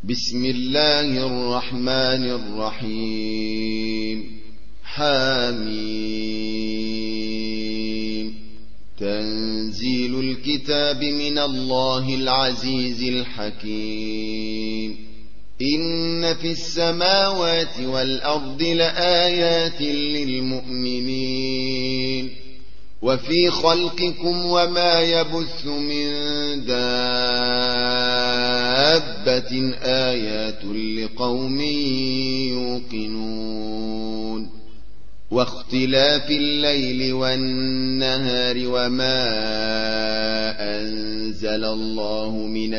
بسم الله الرحمن الرحيم. حميم. تنزيل الكتاب من الله العزيز الحكيم. إن في السماوات والأرض لآيات للمؤمنين وفي خلقكم وما يبث من دابة آيات لقوم يوقنون. واختلاف الليل والنهار وما أنزل الله من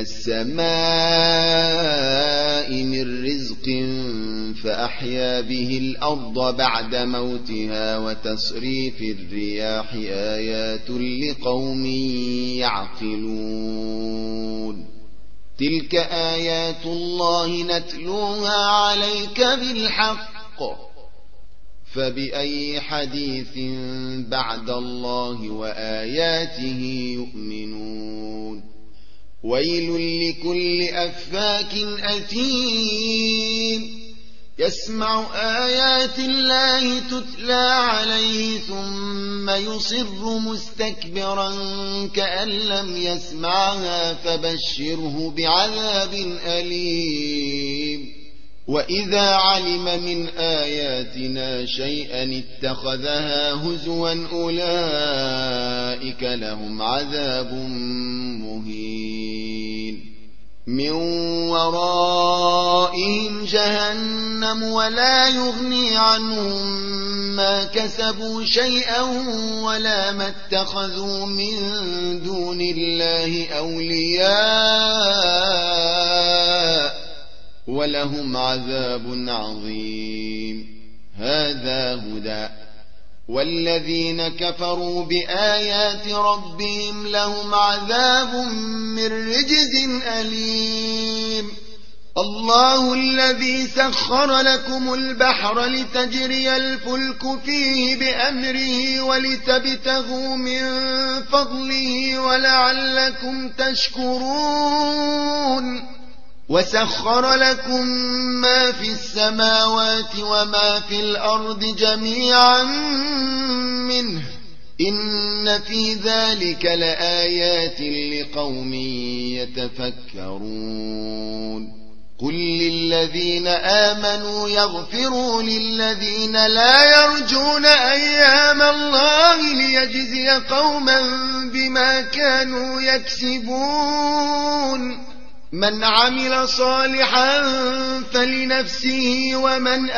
السماء من رزق فأحيا به الأرض بعد موتها وتصريف الرياح آيات لقوم يعقلون. تلك آيات الله نتلوها عليك بالحق فبأي حديث بعد الله وآياته يؤمنون. ويل لكل أفاك أثيم يسمع آيات الله تتلى عليه ثم يصر مستكبرا كأن لم يسمعها فبشره بعذاب أليم. وإذا علم من آياتنا شيئا اتخذها هزوا أولئك لهم عذاب مهين. من ورائهم جهنم ولا يغني عنهم ما كسبوا شيئا ولا ما اتخذوا من دون الله أولياء ولهم عذاب عظيم. هذا هدى. والذين كفروا بآيات ربهم لهم عذاب من رجز أليم. الله الذي سخر لكم البحر لتجري الفلك فيه بأمره ولتبتغوا من فضله ولعلكم تشكرون. وسخر لكم ما في السماوات وما في الأرض جميعا منه إن في ذلك لآيات لقوم يتفكرون. قل للذين آمنوا يغفروا للذين لا يرجون أيام الله ليجزي قوما بما كانوا يكسبون. من عمل صالحا فلنفسه ومن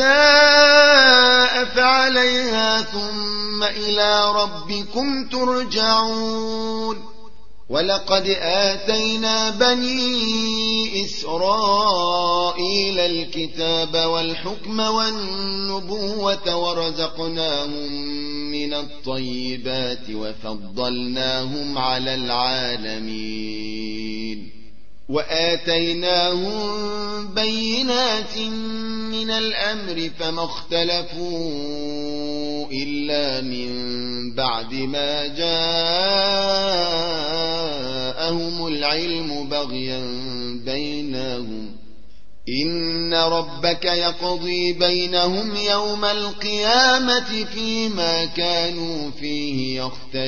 أساء فعليها ثم إلى ربكم ترجعون. ولقد آتينا بني إسرائيل الكتاب والحكم والنبوة ورزقناهم من الطيبات وفضلناهم على العالمين. وآتيناهم بينات من الأمر فما اختلفوا إلا من بعد ما جاءهم العلم بغيا بينهم. إن ربك يقضي بينهم يوم القيامة فيما كانوا فيه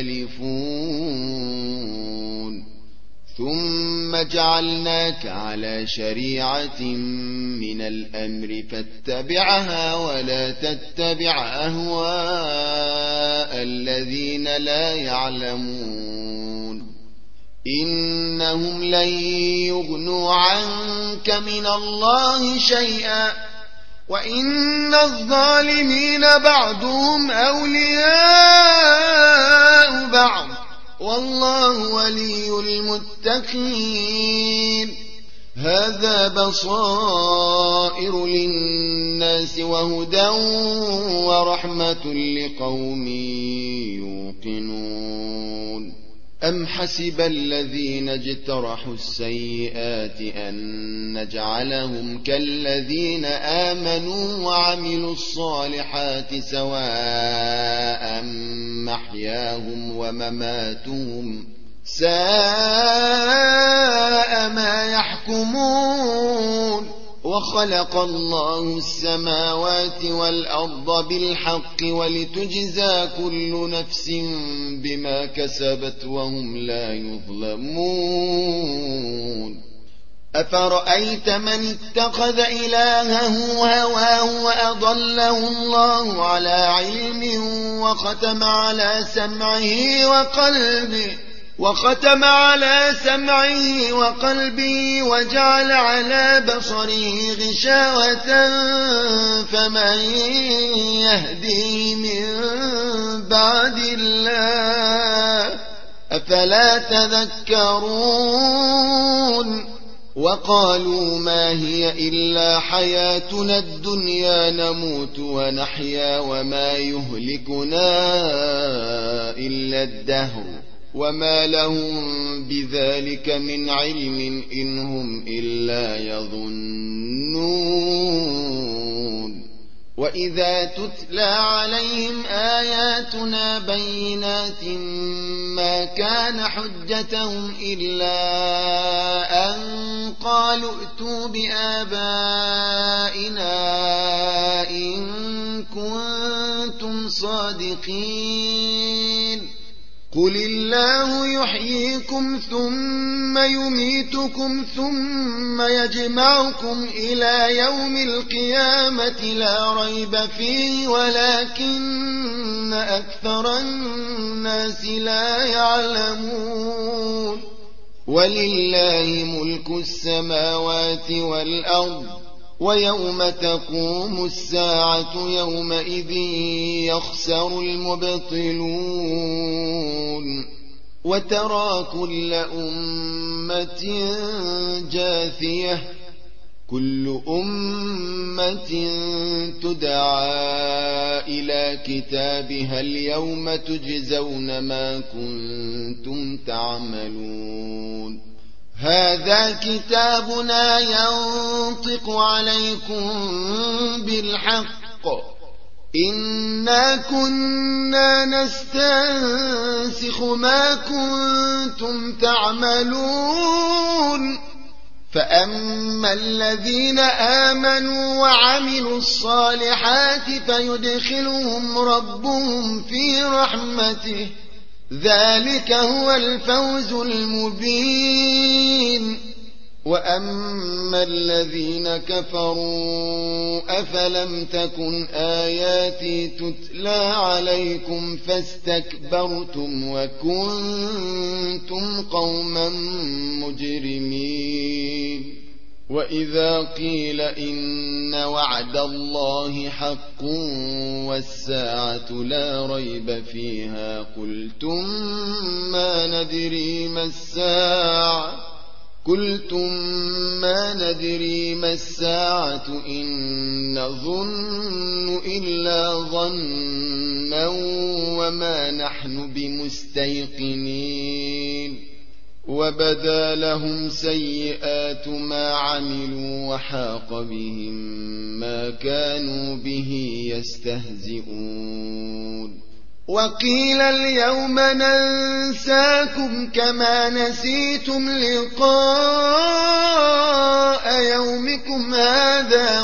يختلفون. ثم جعلناك على شريعة من الأمر فاتبعها ولا تتبع أهواء الذين لا يعلمون. إنهم لن يغنوا عنك من الله شيئا وإن الظالمين بعضهم أولياء بعض والله ولي المتقين. هذا بصائر للناس وهدى ورحمة لقوم يوقنون. أم حسب الذين اجترحوا السيئات أن نجعلهم كالذين آمنوا وعملوا الصالحات سواء محياهم ومماتهم ساء ما يحكمون. يحكمون وخلق الله السماوات والأرض بالحق ولتجزى كل نفس بما كسبت وهم لا يظلمون أفرأيت من اتخذ إلهه هواه وأضله الله على علم وختم على سمعه وقلبه وجعل على بصره غشاوة فمن يهديه من بعد الله أفلا تذكرون وقالوا ما هي إلا حياتنا الدنيا نموت ونحيا وما يهلكنا إلا الدهر وما لهم بذلك من علم إن هم إلا يظنون وإذا تتلى عليهم آياتنا بينات ما كان حجتهم إلا أن قالوا ائتوا بآبائنا إن كنتم صادقين قل الله يحييكم ثم يميتكم ثم يجمعكم إلى يوم القيامة لا ريب فيه ولكن أكثر الناس لا يعلمون ولله ملك السماوات والأرض ويوم تقوم الساعة يومئذ يخسر المبطلون وترى كل أمة جاثية كل أمة تدعى إلى كتابها اليوم تجزون ما كنتم تعملون هذا كتابنا ينطق عليكم بالحق إنا كنا نستنسخ ما كنتم تعملون فأما الذين آمنوا وعملوا الصالحات فيدخلهم ربهم في رحمته ذلك هو الفوز المبين وأما الذين كفروا أفلم تكن آياتي تتلى عليكم فاستكبرتم وكنتم قوما مجرمين وإذا قيل إن وعد الله حق والساعة لا ريب فيها قلتم ما ندري ما الساعة إن نظن إلا ظنا وما نحن بمستيقنين وبدا لهم سيئات ما عملوا وحاق بهم ما كانوا به يستهزئون وقيل اليوم ننساكم كما نسيتم لقاء يومكم هذا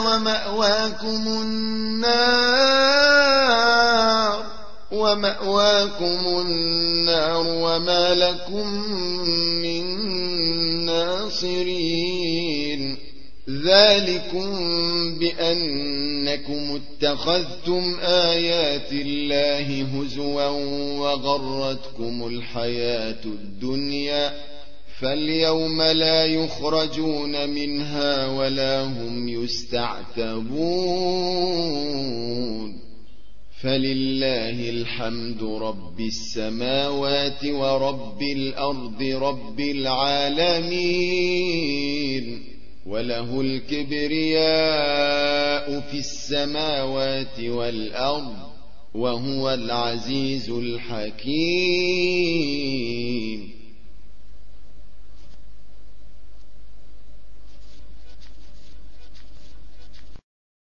ومأواكم النار وما لكم من ناصرين ذلكم بأنكم اتخذتم آيات الله هزوا وغرتكم الحياة الدنيا فاليوم لا يخرجون منها ولا هم يستعتبون فلله الحمد رب السماوات ورب الأرض رب العالمين وله الكبرياء في السماوات والأرض وهو العزيز الحكيم